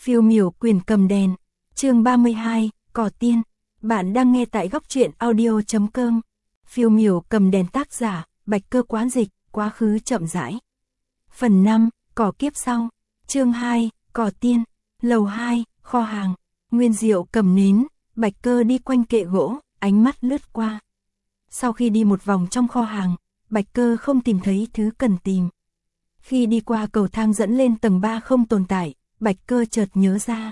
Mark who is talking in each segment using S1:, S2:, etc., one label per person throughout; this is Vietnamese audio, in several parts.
S1: Phiêu miểu quyền cầm đèn, chương 32, Cỏ Tiên. Bạn đang nghe tại góc truyện audio.com. Phiêu miểu cầm đèn, tác giả, Bạch Cơ Quán Dịch, quá khứ chậm rãi. Phần 5, Cỏ Kiếp Sau. Chương 2, Cỏ Tiên. Lầu 2, kho hàng. Nguyên Diệu cầm nến, Bạch Cơ đi quanh kệ gỗ, ánh mắt lướt qua. Sau khi đi một vòng trong kho hàng, Bạch Cơ không tìm thấy thứ cần tìm. Khi đi qua cầu thang dẫn lên tầng 3 không tồn tại, Bạch Cơ chợt nhớ ra.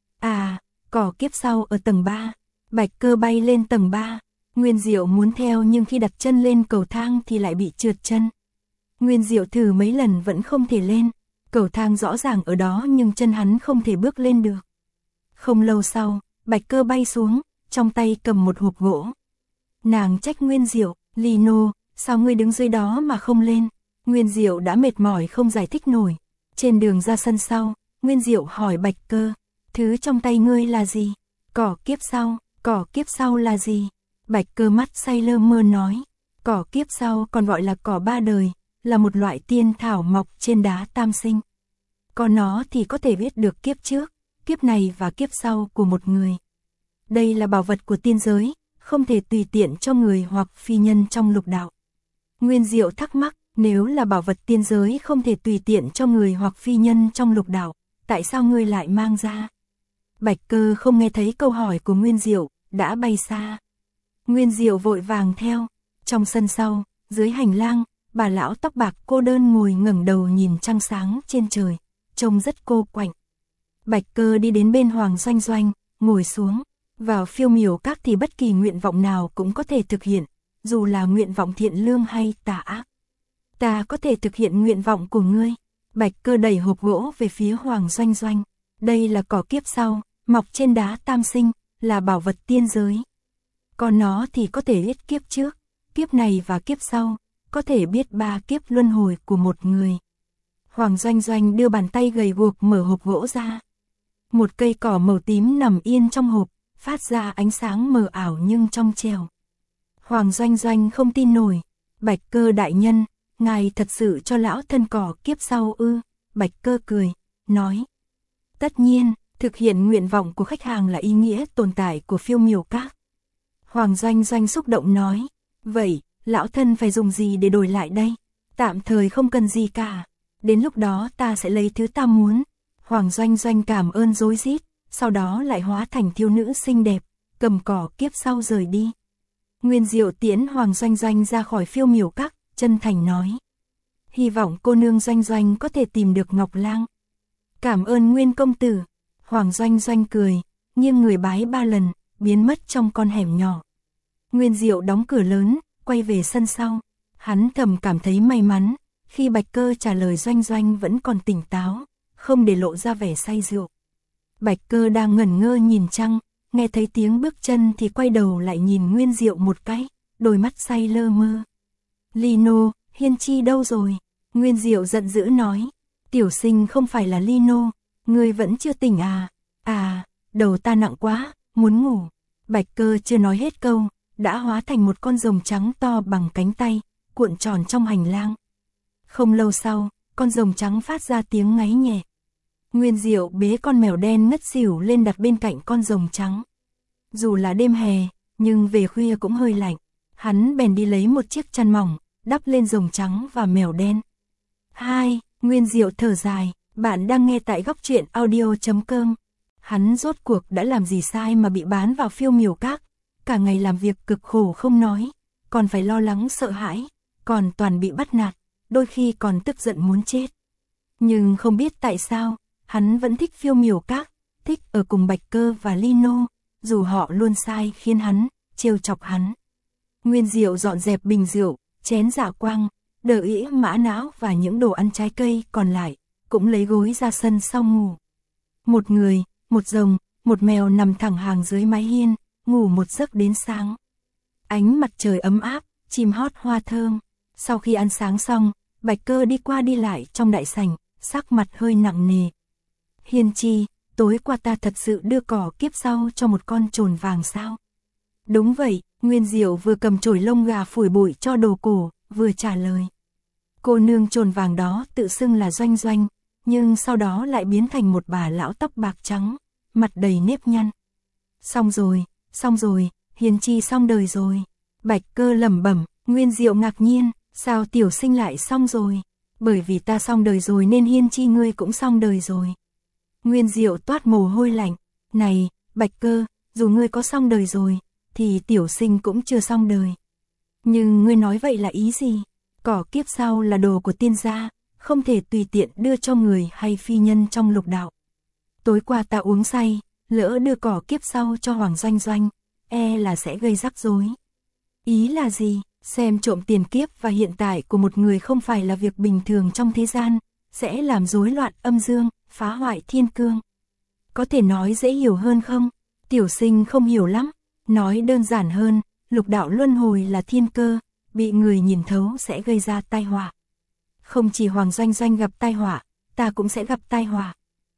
S1: À, cỏ kiếp sau ở tầng 3. Bạch Cơ bay lên tầng 3. Nguyên Diệu muốn theo nhưng khi đặt chân lên cầu thang thì lại bị trượt chân. Nguyên Diệu thử mấy lần vẫn không thể lên. Cầu thang rõ ràng ở đó nhưng chân hắn không thể bước lên được. Không lâu sau, Bạch Cơ bay xuống, trong tay cầm một hộp gỗ. Nàng trách Nguyên Diệu, Lino, sao ngươi đứng dưới đó mà không lên? Nguyên Diệu đã mệt mỏi không giải thích nổi. Trên đường ra sân sau, Nguyên Diệu hỏi Bạch Cơ, thứ trong tay ngươi là gì? Cỏ kiếp sau là gì? Bạch Cơ mắt say lơ mơ nói, cỏ kiếp sau còn gọi là cỏ ba đời, là một loại tiên thảo mọc trên đá tam sinh. Còn nó thì có thể biết được kiếp trước, kiếp này và kiếp sau của một người. Đây là bảo vật của tiên giới, không thể tùy tiện cho người hoặc phi nhân trong lục đạo. Nguyên Diệu thắc mắc, nếu là bảo vật tiên giới không thể tùy tiện cho người hoặc phi nhân trong lục đạo, tại sao ngươi lại mang ra? Bạch Cơ không nghe thấy câu hỏi của Nguyên Diệu, đã bay xa. Nguyên Diệu vội vàng theo. Trong sân sau, dưới hành lang, bà lão tóc bạc cô đơn ngồi ngẩng đầu nhìn trăng sáng trên trời, trông rất cô quạnh. Bạch Cơ đi đến bên Hoàng Doanh Doanh, ngồi xuống. Vào Phiêu miểu các thì bất kỳ nguyện vọng nào cũng có thể thực hiện, dù là nguyện vọng thiện lương hay tà ác. Ta có thể thực hiện nguyện vọng của ngươi. Bạch Cơ đẩy hộp gỗ về phía Hoàng Doanh Doanh. Đây là cỏ kiếp sau, mọc trên đá tam sinh, là bảo vật tiên giới. Còn nó thì có thể biết kiếp trước, kiếp này và kiếp sau, có thể biết 3 kiếp luân hồi của một người. Hoàng Doanh Doanh đưa bàn tay gầy guộc mở hộp gỗ ra. Một cây cỏ màu tím nằm yên trong hộp, phát ra ánh sáng mờ ảo nhưng trong trẻo. Hoàng Doanh Doanh không tin nổi. Bạch Cơ đại nhân, ngài thật sự cho lão thân cỏ kiếp sau ư? Bạch Cơ cười, nói. Tất nhiên, thực hiện nguyện vọng của khách hàng là ý nghĩa tồn tại của Phiêu miểu các. Hoàng Doanh Doanh xúc động nói. Vậy, lão thân phải dùng gì để đổi lại đây? Tạm thời không cần gì cả. Đến lúc đó ta sẽ lấy thứ ta muốn. Hoàng Doanh Doanh cảm ơn rối rít, sau đó lại hóa thành thiếu nữ xinh đẹp, cầm cỏ kiếp sau rời đi. Nguyên Diệu tiễn Hoàng Doanh Doanh ra khỏi Phiêu miểu các, chân thành nói. Hy vọng cô nương Doanh Doanh có thể tìm được Ngọc Lang. Cảm ơn Nguyên công tử. Hoàng Doanh Doanh cười, nghiêng người bái 3 lần, biến mất trong con hẻm nhỏ. Nguyên Diệu đóng cửa lớn, quay về sân sau. Hắn thầm cảm thấy may mắn, khi Bạch Cơ trả lời Doanh Doanh vẫn còn tỉnh táo, không để lộ ra vẻ say rượu. Bạch Cơ đang ngẩn ngơ nhìn trăng, nghe thấy tiếng bước chân thì quay đầu lại nhìn Nguyên Diệu một cái, đôi mắt say lơ mơ. Lino, Hiên Chi đâu rồi? Nguyên Diệu giận dữ nói. Tiểu sinh không phải là Lino, ngươi vẫn chưa tỉnh à? À, đầu ta nặng quá, muốn ngủ. Bạch Cơ chưa nói hết câu, đã hóa thành một con rồng trắng to bằng cánh tay, cuộn tròn trong hành lang. Không lâu sau, con rồng trắng phát ra tiếng ngáy nhẹ. Nguyên Diệu bế con mèo đen ngất xỉu lên đặt bên cạnh con rồng trắng. Dù là đêm hè, nhưng về khuya cũng hơi lạnh. Hắn bèn đi lấy một chiếc chăn mỏng, đắp lên rồng trắng và mèo đen. Hai, Nguyên Diệu thở dài, bạn đang nghe tại góc truyện audio.com. Hắn rốt cuộc đã làm gì sai mà bị bán vào Phiêu miểu các. Cả ngày làm việc cực khổ không nói, còn phải lo lắng sợ hãi, còn toàn bị bắt nạt, đôi khi còn tức giận muốn chết. Nhưng không biết tại sao, hắn vẫn thích Phiêu miểu các, thích ở cùng Bạch Cơ và Lino, dù họ luôn sai khiến hắn, trêu chọc hắn. Nguyên Diệu dọn dẹp bình rượu, chén dạ quang, đờ ĩ mã não và những đồ ăn trái cây còn lại, cũng lấy gối ra sân sau ngủ. Một người, một rồng, một mèo nằm thẳng hàng dưới mái hiên, ngủ một giấc đến sáng. Ánh mặt trời ấm áp, chim hót hoa thơm. Sau khi ăn sáng xong, Bạch Cơ đi qua đi lại trong đại sảnh, sắc mặt hơi nặng nề. Hiên Chi, tối qua ta thật sự đưa cỏ kiếp sau cho một con trồn vàng sao? Đúng vậy, Nguyên Diệu vừa cầm chổi lông gà phủi bụi cho đồ cổ, vừa trả lời. Cô nương trồn vàng đó tự xưng là Doanh Doanh, nhưng sau đó lại biến thành một bà lão tóc bạc trắng, mặt đầy nếp nhăn. Xong rồi, Hiên Chi xong đời rồi. Bạch Cơ lẩm bẩm. Nguyên Diệu ngạc nhiên, sao tiểu sinh lại xong rồi? Bởi vì ta xong đời rồi nên Hiên Chi ngươi cũng xong đời rồi. Nguyên Diệu toát mồ hôi lạnh. Này, Bạch Cơ, dù ngươi có xong đời rồi, thì tiểu sinh cũng chưa xong đời. Nhưng ngươi nói vậy là ý gì? Cỏ kiếp sau là đồ của tiên gia, không thể tùy tiện đưa cho người hay phi nhân trong lục đạo. Tối qua ta uống say, lỡ đưa cỏ kiếp sau cho Hoàng Doanh Doanh, e là sẽ gây rắc rối. Ý là gì? Xem trộm tiền kiếp và hiện tại của một người không phải là việc bình thường trong thế gian, sẽ làm rối loạn âm dương, phá hoại thiên cương. Có thể nói dễ hiểu hơn không? Tiểu sinh không hiểu lắm. Nói đơn giản hơn, lục đạo luân hồi là thiên cơ, bị người nhìn thấu sẽ gây ra tai họa. Không chỉ Hoàng Doanh Doanh gặp tai họa, ta cũng sẽ gặp tai họa.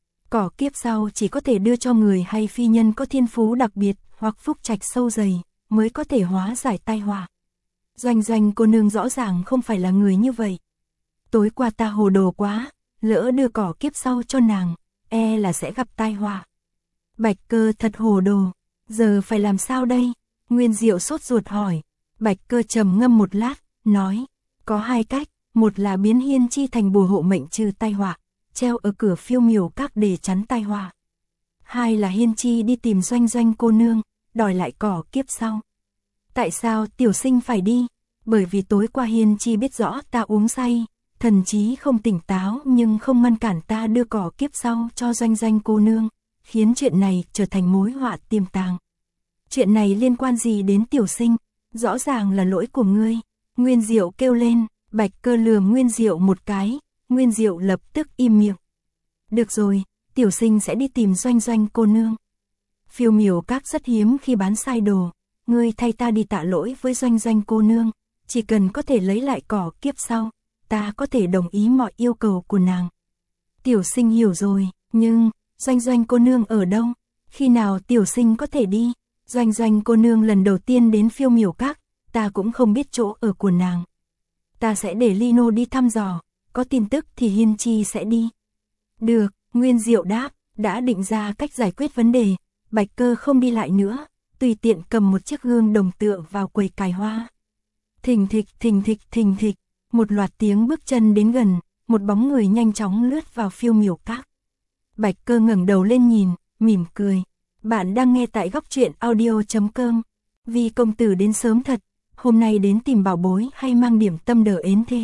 S1: Cỏ kiếp sau chỉ có thể đưa cho người hay phi nhân có thiên phú đặc biệt hoặc phúc trạch sâu dày, mới có thể hóa giải tai họa. Doanh Doanh cô nương rõ ràng không phải là người như vậy. Tối qua ta hồ đồ quá, lỡ đưa cỏ kiếp sau cho nàng, e là sẽ gặp tai họa. Bạch Cơ thật hồ đồ, giờ phải làm sao đây? Nguyên Diệu sốt ruột hỏi. Bạch Cơ trầm ngâm một lát, nói, có hai cách, một là biến Hiên Chi thành bùa hộ mệnh trừ tai họa, treo ở cửa Phiêu Miểu Các để chắn tai họa. Hai là Hiên Chi đi tìm Doanh Doanh cô nương, đòi lại cỏ kiếp sau. Tại sao tiểu sinh phải đi? Bởi vì tối qua Hiên Chi biết rõ ta uống say, thần trí không tỉnh táo nhưng không ngăn cản ta đưa cỏ kiếp sau cho Doanh Doanh cô nương, khiến chuyện này trở thành mối họa tiềm tàng. Chuyện này liên quan gì đến tiểu sinh? Rõ ràng là lỗi của ngươi. Nguyên Diệu kêu lên. Bạch Cơ lườm Nguyên Diệu một cái, Nguyên Diệu lập tức im miệng. Được rồi, tiểu sinh sẽ đi tìm Doanh Doanh cô nương. Phiêu Miểu Các rất hiếm khi bán sai đồ, ngươi thay ta đi tạ lỗi với Doanh Doanh cô nương, chỉ cần có thể lấy lại cỏ kiếp sau, ta có thể đồng ý mọi yêu cầu của nàng. Tiểu sinh hiểu rồi, nhưng Doanh Doanh cô nương ở đâu? Khi nào tiểu sinh có thể đi? Doanh Doanh cô nương lần đầu tiên đến Phiêu Miểu Các, ta cũng không biết chỗ ở của nàng. Ta sẽ để Lino đi thăm dò, có tin tức thì Hiên Chi sẽ đi. Được, Nguyên Diệu đáp, đã định ra cách giải quyết vấn đề, Bạch Cơ không đi lại nữa, tùy tiện cầm một chiếc gương đồng tựa vào quầy cài hoa. Thình thịch, thình thịch, thình thịch, một loạt tiếng bước chân đến gần, một bóng người nhanh chóng lướt vào Phiêu Miểu Các. Bạch Cơ ngẩng đầu lên nhìn, mỉm cười. Bạn đang nghe tại góc truyện audio.com. Vì công tử đến sớm thật, hôm nay đến tìm bảo bối hay mang điểm tâm đỡ ến thế?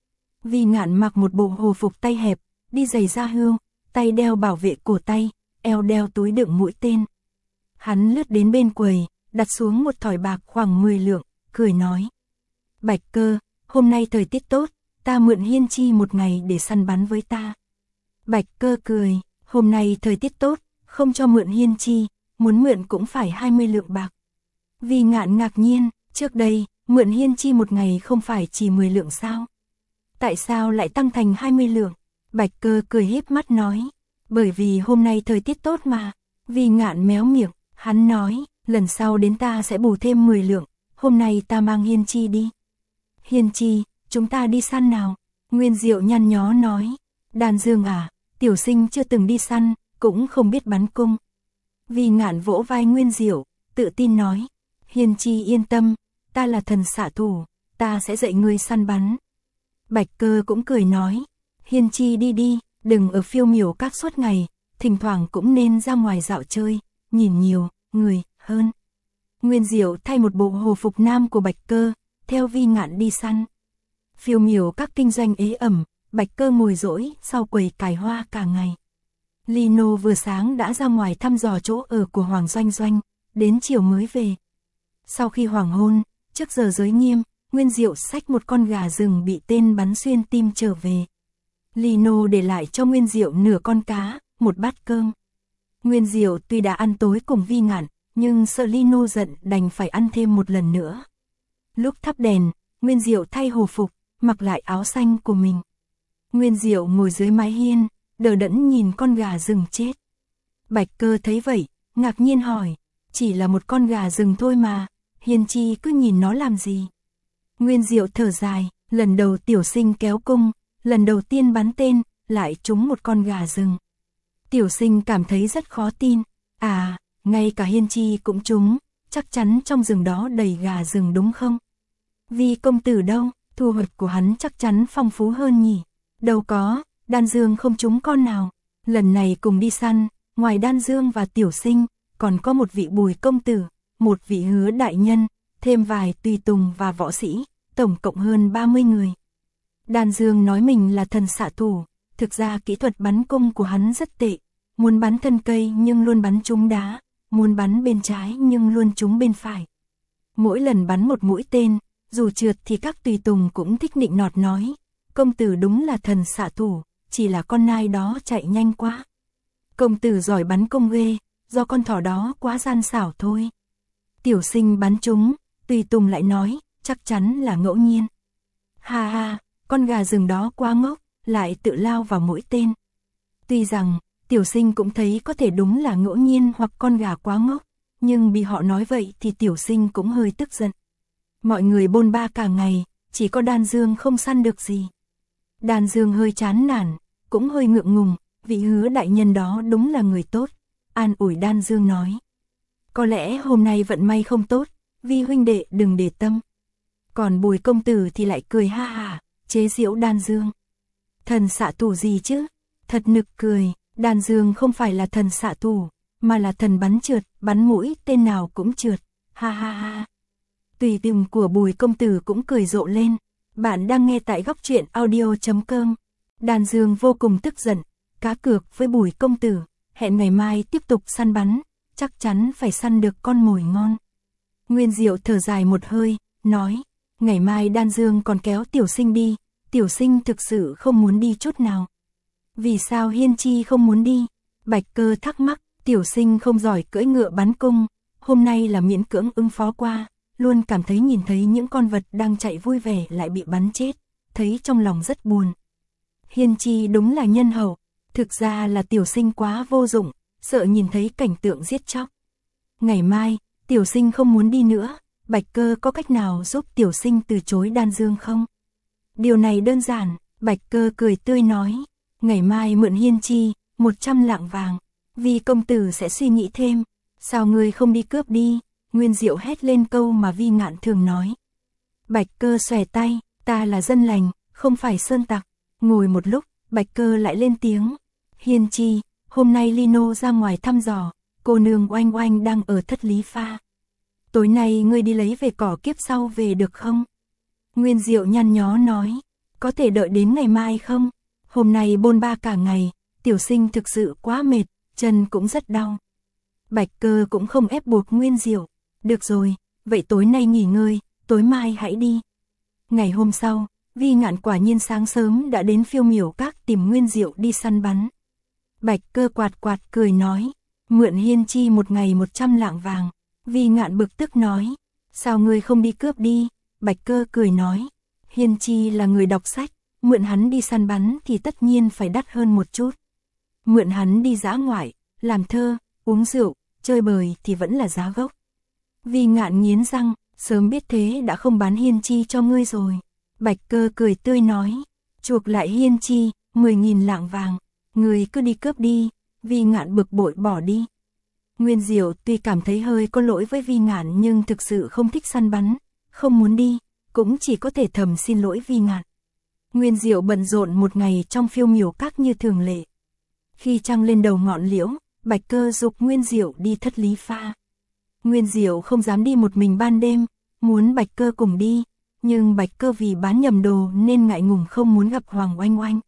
S1: Vì Ngạn mặc một bộ hồ phục tay hẹp, đi giày da hươu, tay đeo bảo vệ cổ tay, eo đeo túi đựng mũi tên. Hắn lướt đến bên quầy, đặt xuống một thỏi bạc khoảng 10 lượng, cười nói. Bạch Cơ, hôm nay thời tiết tốt, ta mượn Hiên Chi một ngày để săn bắn với ta. Bạch Cơ cười, hôm nay thời tiết tốt, không cho mượn Hiên Chi, muốn mượn cũng phải 20 lượng bạc. Vì Ngạn ngạc nhiên, trước đây, mượn Hiên Chi một ngày không phải chỉ 10 lượng sao? Tại sao lại tăng thành 20 lượng? Bạch Cơ cười híp mắt nói, bởi vì hôm nay thời tiết tốt mà. Vì Ngạn méo miệng, hắn nói, lần sau đến ta sẽ bù thêm 10 lượng, hôm nay ta mang Hiên Chi đi. Hiên Chi, chúng ta đi săn nào? Nguyên Diệu nhăn nhó nói, Đan Dương à, tiểu sinh chưa từng đi săn, cũng không biết bắn cung. Vì Ngạn vỗ vai Nguyên Diệu, tự tin nói, Hiên Chi yên tâm, ta là thần xạ thủ, ta sẽ dạy ngươi săn bắn. Bạch Cơ cũng cười nói, Hiên Chi đi đi, đừng ở Phiêu Miểu Các suốt ngày, thỉnh thoảng cũng nên ra ngoài dạo chơi, nhìn nhiều người hơn. Nguyên Diệu thay một bộ hồ phục nam của Bạch Cơ, theo Vi Ngạn đi săn. Phiêu Miểu Các kinh doanh ế ẩm, Bạch Cơ ngồi dỗi sau quầy cài hoa cả ngày. Lino vừa sáng đã ra ngoài thăm dò chỗ ở của Hoàng Doanh Doanh, đến chiều mới về. Sau khi hoàng hôn, trước giờ giới nghiêm, Nguyên Diệu xách một con gà rừng bị tên bắn xuyên tim trở về. Lino để lại cho Nguyên Diệu nửa con cá, một bát cơm. Nguyên Diệu tuy đã ăn tối cùng Vi Ngạn, nhưng sợ Lino giận đành phải ăn thêm một lần nữa. Lúc thắp đèn, Nguyên Diệu thay hồ phục, mặc lại áo xanh của mình. Nguyên Diệu ngồi dưới mái hiên, đờ đẫn nhìn con gà rừng chết. Bạch Cơ thấy vậy, ngạc nhiên hỏi, chỉ là một con gà rừng thôi mà, Hiên Chi cứ nhìn nó làm gì? Nguyên Diệu thở dài, lần đầu tiểu sinh kéo cung, lần đầu tiên bắn tên, lại trúng một con gà rừng. Tiểu Sinh cảm thấy rất khó tin, ngay cả Hiên Chi cũng trúng, chắc chắn trong rừng đó đầy gà rừng đúng không? Vi công tử đâu, thu hoạch của hắn chắc chắn phong phú hơn nhỉ? Đâu có, Đan Dương không trúng con nào. Lần này cùng đi săn, ngoài Đan Dương và Tiểu Sinh, còn có một vị Bùi công tử, một vị Hứa đại nhân, thêm vài tùy tùng và võ sĩ, tổng cộng hơn 30 người. Đan Dương nói mình là thần xạ thủ, thực ra kỹ thuật bắn cung của hắn rất tệ, muốn bắn thân cây nhưng luôn bắn trúng đá, muốn bắn bên trái nhưng luôn trúng bên phải. Mỗi lần bắn một mũi tên, dù trượt thì các tùy tùng cũng thích nịnh nọt nói, công tử đúng là thần xạ thủ, chỉ là con nai đó chạy nhanh quá. Công tử giỏi bắn cung ghê, do con thỏ đó quá gian xảo thôi. Tiểu Sinh bắn trúng, tùy tùng lại nói, chắc chắn là ngẫu nhiên. Ha ha, con gà rừng đó quá ngốc, lại tự lao vào mũi tên. Tuy rằng, Tiểu Sinh cũng thấy có thể đúng là ngẫu nhiên hoặc con gà quá ngốc, nhưng bị họ nói vậy thì Tiểu Sinh cũng hơi tức giận. Mọi người bôn ba cả ngày, chỉ có Đan Dương không săn được gì. Đan Dương hơi chán nản, cũng hơi ngượng ngùng, vị Hứa đại nhân đó đúng là người tốt, an ủi Đan Dương nói. Có lẽ hôm nay vận may không tốt, Vi huynh đệ đừng để tâm. Còn Bùi công tử thì lại cười ha hả, chế giễu Đan Dương. Thần xạ thủ gì chứ? Thật nực cười, Đan Dương không phải là thần xạ thủ, mà là thần bắn trượt, bắn mũi tên nào cũng trượt, ha ha ha. Tùy tùng của Bùi công tử cũng cười rộ lên. Bạn đang nghe tại góc truyện audio.com. Đan Dương vô cùng tức giận, cá cược với Bùi công tử, hẹn ngày mai tiếp tục săn bắn, chắc chắn phải săn được con mồi ngon. Nguyên Diệu thở dài một hơi, nói, ngày mai Đan Dương còn kéo Tiểu Sinh đi, Tiểu Sinh thực sự không muốn đi chút nào. Vì sao Hiên Chi không muốn đi? Bạch Cơ thắc mắc, Tiểu Sinh không giỏi cưỡi ngựa bắn cung, hôm nay là miễn cưỡng ứng phó qua, luôn cảm thấy nhìn thấy những con vật đang chạy vui vẻ lại bị bắn chết, thấy trong lòng rất buồn. Hiên Chi đúng là nhân hậu, thực ra là Tiểu Sinh quá vô dụng, sợ nhìn thấy cảnh tượng giết chóc. Ngày mai, Tiểu Sinh không muốn đi nữa, Bạch Cơ có cách nào giúp Tiểu Sinh từ chối Đan Dương không? Điều này đơn giản, Bạch Cơ cười tươi nói, ngày mai mượn Hiên Chi, 100 lạng vàng, Vi công tử sẽ suy nghĩ thêm, sao ngươi không đi cướp đi? Nguyên Diệu hét lên câu mà Vi Ngạn thường nói. Bạch Cơ xòe tay, ta là dân lành, không phải sơn tặc. Ngồi một lúc, Bạch Cơ lại lên tiếng. Hiên Chi, hôm nay Lino ra ngoài thăm dò, cô nương Oanh Oanh đang ở Thất Lý Pha. Tối nay ngươi đi lấy về cỏ kiếp sau về được không? Nguyên Diệu nhăn nhó nói, có thể đợi đến ngày mai không? Hôm nay bôn ba cả ngày, Tiểu Sinh thực sự quá mệt, chân cũng rất đau. Bạch Cơ cũng không ép buộc Nguyên Diệu. Được rồi, vậy tối nay nghỉ ngơi, tối mai hãy đi. Ngày hôm sau, Vi Ngạn quả nhiên sáng sớm đã đến Phiêu Miểu Các tìm Nguyên Diệu đi săn bắn. Bạch Cơ quạt quạt cười nói, mượn Hiên Chi một ngày 100 lạng vàng. Vi Ngạn bực tức nói, sao ngươi không đi cướp đi? Bạch Cơ cười nói, Hiên Chi là người đọc sách, mượn hắn đi săn bắn thì tất nhiên phải đắt hơn một chút. Mượn hắn đi dã ngoại, làm thơ, uống rượu, chơi bời thì vẫn là giá gốc. Vi Ngạn nghiến răng, sớm biết thế đã không bán Hiên Chi cho ngươi rồi. Bạch Cơ cười tươi nói, chuộc lại Hiên Chi, 10.000 lạng vàng, ngươi cứ đi cướp đi. Vi Ngạn bực bội bỏ đi. Nguyên Diệu tuy cảm thấy hơi có lỗi với Vi Ngạn nhưng thực sự không thích săn bắn, không muốn đi, cũng chỉ có thể thầm xin lỗi Vi Ngạn. Nguyên Diệu bận rộn một ngày trong Phiêu Miểu Các như thường lệ. Khi trăng lên đầu ngọn liễu, Bạch Cơ giục Nguyên Diệu đi Thất Lý Pha. Nguyên Diệu không dám đi một mình ban đêm, muốn Bạch Cơ cùng đi, nhưng Bạch Cơ vì bán nhầm đồ nên ngại ngùng không muốn gặp Hoàng Oanh Oanh.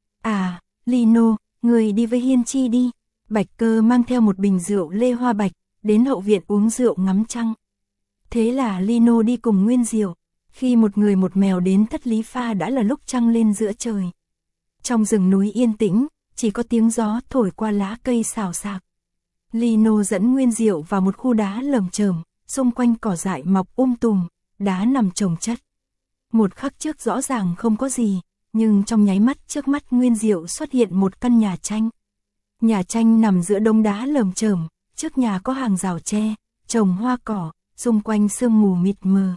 S1: À, Lino, người đi với Hiên Chi đi. Bạch Cơ mang theo một bình rượu lê hoa bạch, đến hậu viện uống rượu ngắm trăng. Thế là Lino đi cùng Nguyên Diệu. Khi một người một mèo đến Thất Lý Pha đã là lúc trăng lên giữa trời. Trong rừng núi yên tĩnh, chỉ có tiếng gió thổi qua lá cây xào xạc. Lino dẫn Nguyên Diệu vào một khu đá lởm chởm, xung quanh cỏ dại mọc tùm, đá nằm chồng chất. Một khắc trước rõ ràng không có gì, nhưng trong nháy mắt trước mắt Nguyên Diệu xuất hiện một căn nhà tranh. Nhà tranh nằm giữa đống đá lởm chởm, trước nhà có hàng rào tre, trồng hoa cỏ, xung quanh sương mù mịt mờ.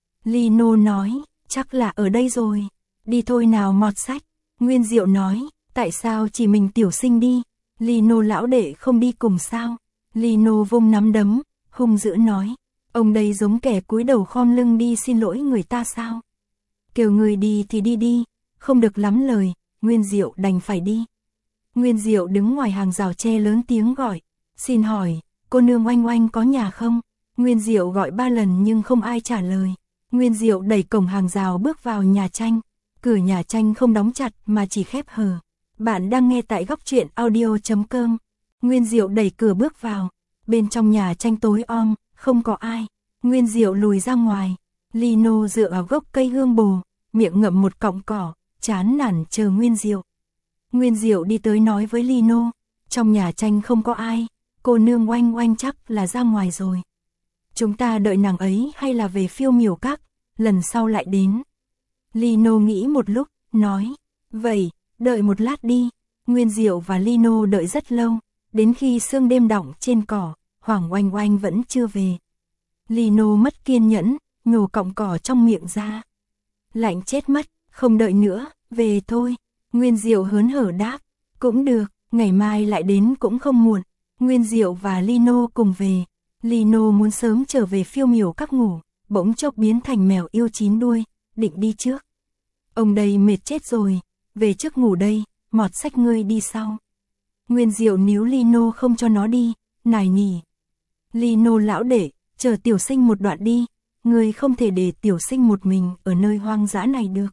S1: Lino nói, chắc là ở đây rồi, đi thôi nào mọt sách. Nguyên Diệu nói, Tại sao chỉ mình tiểu sinh đi? Lino lão đệ không đi cùng sao? Lino vung nắm đấm, hung dữ nói. Ông đây giống kẻ cúi đầu khom lưng đi xin lỗi người ta sao? Kêu người đi thì đi đi, không được lắm lời, Nguyên Diệu đành phải đi. Nguyên Diệu đứng ngoài hàng rào tre lớn tiếng gọi. Xin hỏi, cô nương Oanh Oanh có nhà không? Nguyên Diệu gọi 3 lần nhưng không ai trả lời. Nguyên Diệu đẩy cổng hàng rào bước vào nhà tranh. Cửa nhà tranh không đóng chặt mà chỉ khép hờ. Bạn đang nghe tại góc truyện audio.com. Nguyên Diệu đẩy cửa bước vào. Bên trong nhà tranh tối om, không có ai. Nguyên Diệu lùi ra ngoài. Lino dựa vào gốc cây hương bồ, miệng ngậm một cọng cỏ, chán nản chờ Nguyên Diệu. Nguyên Diệu đi tới nói với Lino. Trong nhà tranh không có ai, cô nương Oanh Oanh chắc là ra ngoài rồi. Chúng ta đợi nàng ấy hay là về Phiêu Miểu Các, lần sau lại đến. Lino nghĩ một lúc, nói. Vậy, đợi một lát đi. Nguyên Diệu và Lino đợi rất lâu, đến khi sương đêm đọng trên cỏ, Hoàng Oanh Oanh vẫn chưa về. Lino mất kiên nhẫn, nhổ cọng cỏ trong miệng ra. Lạnh chết mất, không đợi nữa, về thôi. Nguyên Diệu hớn hở đáp. Cũng được, ngày mai lại đến cũng không muộn. Nguyên Diệu và Lino cùng về. Lino muốn sớm trở về Phiêu Miểu Các ngủ, bỗng chốc biến thành mèo yêu 9 đuôi, định đi trước. Ông đây mệt chết rồi, về trước ngủ đây, mọt sách ngươi đi sau. Nguyên Diệu níu Lino không cho nó đi, nài nỉ. Lino lão đệ, chờ tiểu sinh một đoạn đi, ngươi không thể để tiểu sinh một mình ở nơi hoang dã này được.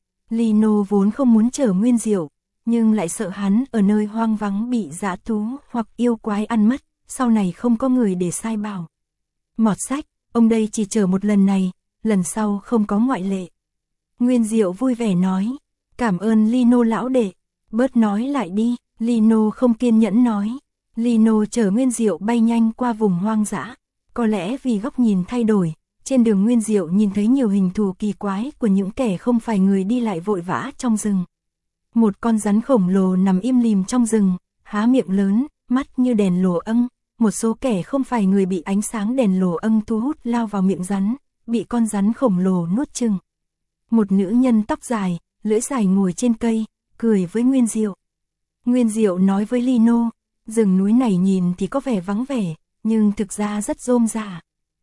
S1: Lino vốn không muốn chở Nguyên Diệu, nhưng lại sợ hắn ở nơi hoang vắng bị dã thú hoặc yêu quái ăn mất, sau này không có người để sai bảo. Mọt sách, ông đây chỉ chở một lần này, lần sau không có ngoại lệ. Nguyên Diệu vui vẻ nói, cảm ơn Lino lão đệ, bớt nói lại đi. Lino không kiên nhẫn nói. Lino chở Nguyên Diệu bay nhanh qua vùng hoang dã. Có lẽ vì góc nhìn thay đổi, trên đường Nguyên Diệu nhìn thấy nhiều hình thù kỳ quái của những kẻ không phải người đi lại vội vã trong rừng. Một con rắn khổng lồ nằm im lìm trong rừng, há miệng lớn, mắt như đèn lồ âng. Một số kẻ không phải người bị ánh sáng đèn lồ âng thu hút lao vào miệng rắn, bị con rắn khổng lồ nuốt chửng. Một nữ nhân tóc dài, lưỡi dài ngồi trên cây, cười với Nguyên Diệu. Nguyên Diệu nói với Lino, rừng núi này nhìn thì có vẻ vắng vẻ, nhưng thực ra rất rôm rả.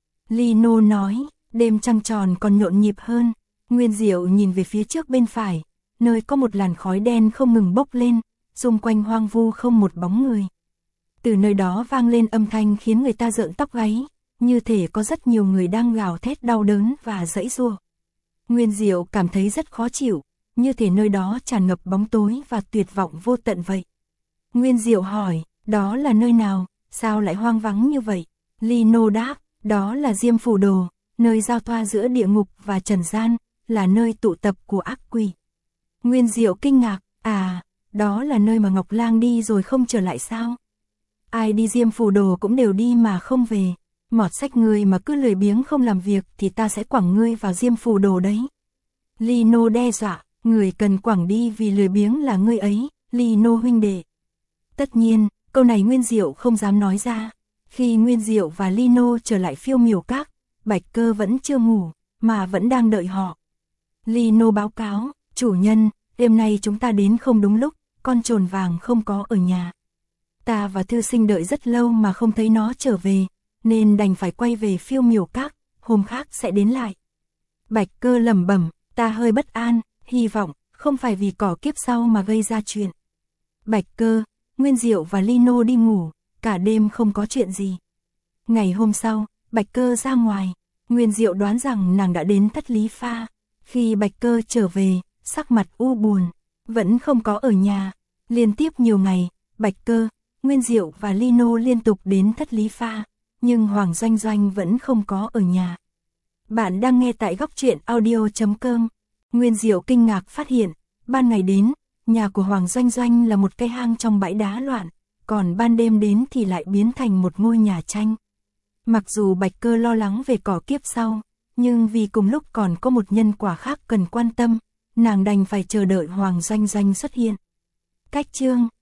S1: Lino nói, đêm trăng tròn còn nhộn nhịp hơn. Nguyên Diệu nhìn về phía trước bên phải, nơi có một làn khói đen không ngừng bốc lên, xung quanh hoang vu không một bóng người. Từ nơi đó vang lên âm thanh khiến người ta rợn tóc gáy, như thể có rất nhiều người đang gào thét đau đớn và giãy giụa. Nguyên Diệu cảm thấy rất khó chịu, như thể nơi đó tràn ngập bóng tối và tuyệt vọng vô tận vậy. Nguyên Diệu hỏi, đó là nơi nào, sao lại hoang vắng như vậy? Lino đáp, đó là Diêm Phù Đồ, nơi giao thoa giữa địa ngục và trần gian, là nơi tụ tập của ác quỷ. Nguyên Diệu kinh ngạc, à, đó là nơi mà Ngọc Lang đi rồi không trở lại sao? Ai đi Diêm Phù Đồ cũng đều đi mà không về. Mọt sách ngươi mà cứ lười biếng không làm việc thì ta sẽ quẳng ngươi vào Diêm Phù Đồ đấy. Lino đe dọa, người cần quẳng đi vì lười biếng là ngươi ấy, Lino huynh đệ. Tất nhiên, câu này Nguyên Diệu không dám nói ra. Khi Nguyên Diệu và Lino trở lại Phiêu Miểu Các, Bạch Cơ vẫn chưa ngủ, mà vẫn đang đợi họ. Lino báo cáo, chủ nhân, đêm nay chúng ta đến không đúng lúc, con trồn vàng không có ở nhà. Ta và thư sinh đợi rất lâu mà không thấy nó trở về, nên đành phải quay về Phiêu Miểu Các, hôm khác sẽ đến lại. Bạch Cơ lẩm bẩm, ta hơi bất an, hy vọng không phải vì cỏ kiếp sau mà gây ra chuyện. Bạch Cơ, Nguyên Diệu và Lino đi ngủ, cả đêm không có chuyện gì. Ngày hôm sau, Bạch Cơ ra ngoài, Nguyên Diệu đoán rằng nàng đã đến Thất Lý Pha. Khi Bạch Cơ trở về, sắc mặt u buồn, vẫn không có ở nhà. Liên tiếp nhiều ngày, Bạch Cơ, Nguyên Diệu và Lino liên tục đến Thất Lý Pha, nhưng Hoàng Doanh Doanh vẫn không có ở nhà. Bạn đang nghe tại góc truyện audio.com. Nguyên Diệu kinh ngạc phát hiện, ban ngày đến, nhà của Hoàng Doanh Doanh là một cái hang trong bãi đá loạn, còn ban đêm đến thì lại biến thành một ngôi nhà tranh. Mặc dù Bạch Cơ lo lắng về cỏ kiếp sau, nhưng vì cùng lúc còn có một nhân quả khác cần quan tâm, nàng đành phải chờ đợi Hoàng Doanh Doanh xuất hiện. Cách chương